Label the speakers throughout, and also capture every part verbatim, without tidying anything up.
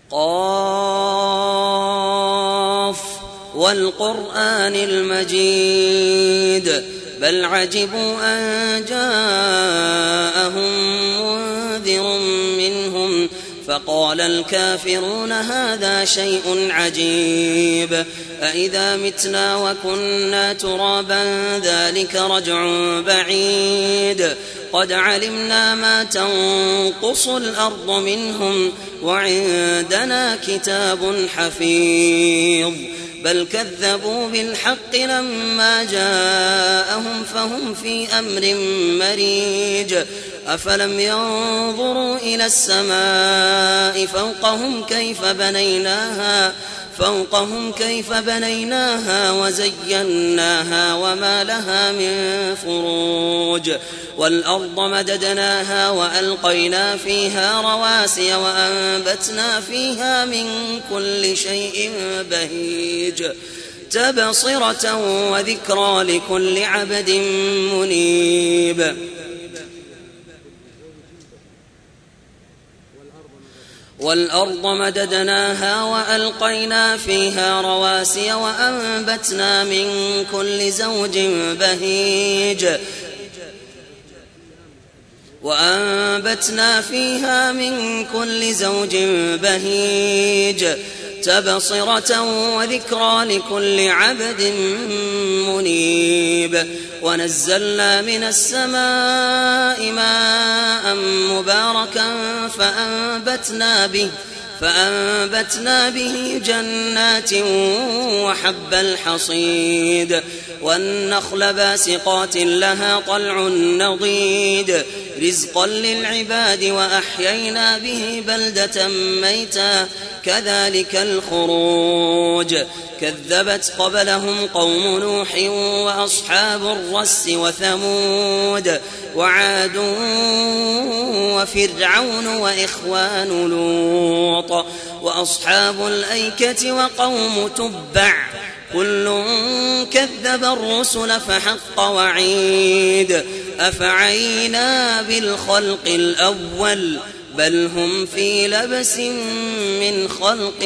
Speaker 1: قاف والقرآن المجيد بل عجبوا أن جاءهم منذر منهم فقال الكافرون هذا شيء عجيب أإذا متنا وكنا ترابا ذلك رجع بعيد قد علمنا ما تنقص الأرض منهم وعندنا كتاب حفيظ بل كذبوا بالحق لما جاءهم فهم في أمر مريج أفلم ينظروا إلى السماء فوقهم كيف بنيناها فوقهم كيف بنيناها وزيناها وما لها من فروج والأرض مددناها وألقينا فيها رواسي وأنبتنا فيها من كل شيء بهيج تبصرة وذكرى لكل عبد منيب والأرض مددناها وألقينا فيها رواسي وأنبتنا من كل زوج بهيج وأنبتنا فيها من كل زوج بهيج تبصرة وذكرى لكل عبد منيب ونزلنا من السماء ماء مباركا فأنبتنا به فأنبتنا به جنات وحب الحصيد والنخل باسقات لها طلع نضيد رزقا للعباد وأحيينا به بلدة ميتا كذلك الخروج كذبت قبلهم قوم نوح وأصحاب الرس وثمود وعاد وفرعون وإخوان لوط وأصحاب الأيكة وقوم تبع كل كذب الرسل فحق وعيد أفعينا بالخلق الأول بل هم في لبس من خلق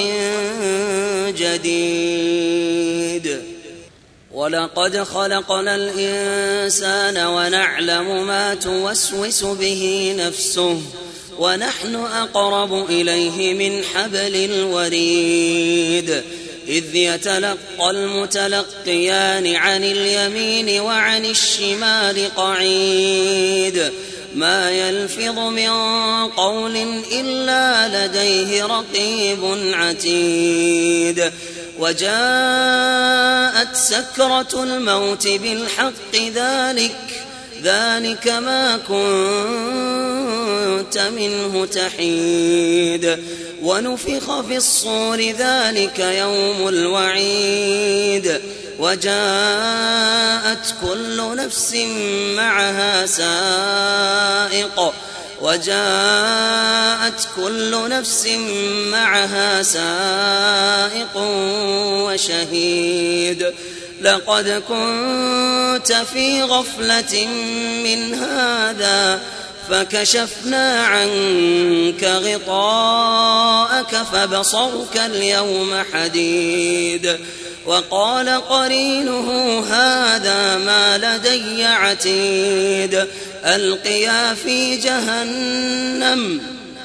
Speaker 1: جديد ولقد خلقنا الإنسان ونعلم ما توسوس به نفسه ونحن أقرب إليه من حبل الوريد إذ يتلقى المتلقيان عن اليمين وعن الشمال قعيد ما يلفظ من قول إلا لديه رقيب عتيد وجاءت سكرة الموت بالحق ذلك ذلك ما كنت منه تحيد ونفخ في الصور ذلك يوم الوعيد وجاءت كل نفس معها سائق وجاءت كل نفس معها سائق وشهيد لقد كنت في غفلة من هذا فكشفنا عنك غطاءك فبصرك اليوم حديد وقال قرينه هذا ما لدي عتيد ألقيا في جهنم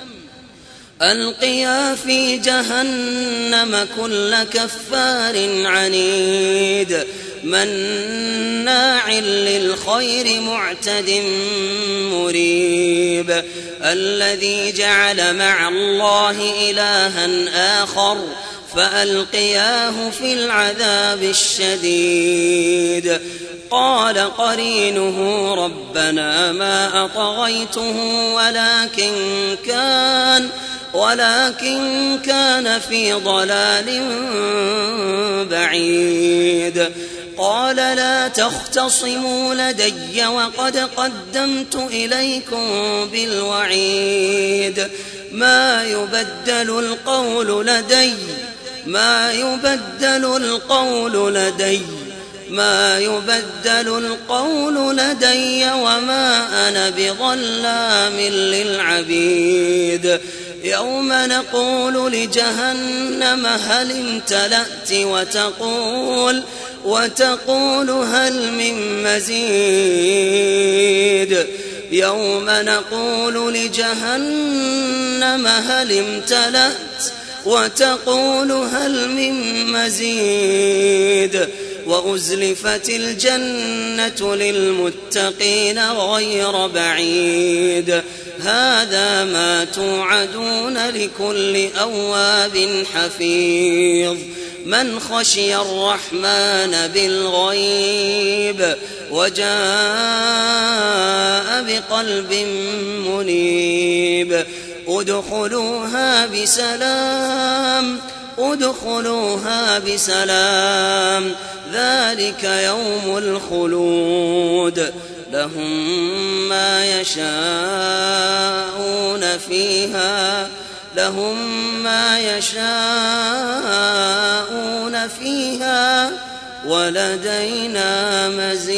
Speaker 1: ألقيا في جهنم كل كفار عنيد مناع للخير معتد مريب الذي جعل مع الله إلها آخر فألقياه في العذاب الشديد قال قرينه ربنا ما أطغيته ولكن كان ولكن كان في ضلال بعيد قال لا تختصموا لدي وقد قدمت إليكم بالوعيد ما يبدل القول لدي ما يبدل القول لدي ما يبدل القول لدي وما أنا بظلام للعبيد يوم نقول لجهنم هل امتلأت وتقول وتقول هل من مزيد يوم نقول لجهنم هل امتلأت وتقول هل من مزيد وأزلفت الجنة للمتقين غير بعيد هذا ما توعدون لكل أواب حفيظ من خشي الرحمن بالغيب وجاء بقلب منيب ادخلوها بسلام ادخلوها بسلام ذلك يوم الخلود لهم ما يشاءون فيها لهم ما يشاءون فيها ولدينا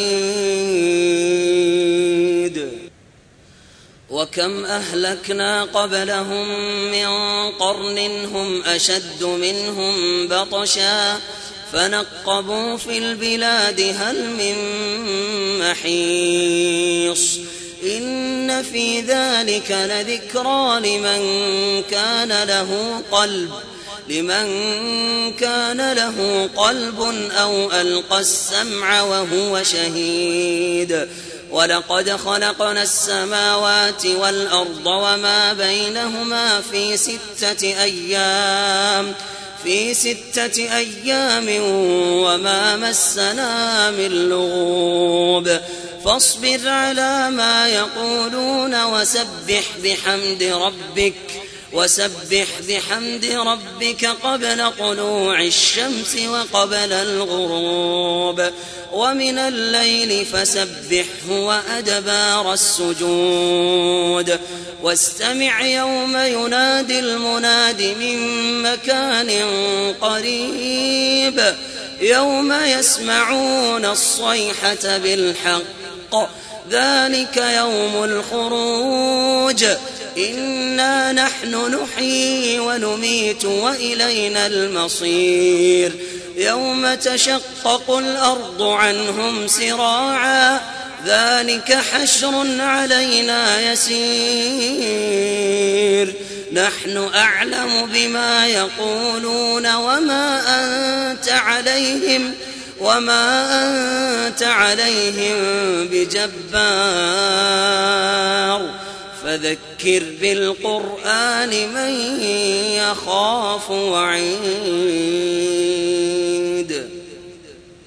Speaker 1: مزيد وكم أهلكنا قبلهم من قرن هم أشد منهم بطشا فنقبوا في البلاد هل من محيص إن في ذلك لذكرى لمن كان له قلب لمن كان له قلب أو ألقى السمع وهو شهيد ولقد خلقنا السماوات والأرض وما بينهما في ستة أيام في ستة أيام وما مسنا من لغوب فاصبر على ما يقولون وسبح بحمد ربك وسبح بحمد ربك قبل طلوع الشمس وقبل الغروب ومن الليل فسبحه وأدبار السجود واستمع يوم ينادي المناد من مكان قريب يوم يسمعون الصيحة بالحق ذلك يوم الخروج إنا نحن نحيي ونميت وإلينا المصير يوم تشقق الأرض عنهم سراعا ذلك حشر علينا يسير نحن أعلم بما يقولون وما أنت عليهم وما أنت عليهم بجبار فذكر بالقرآن من يخاف وعيد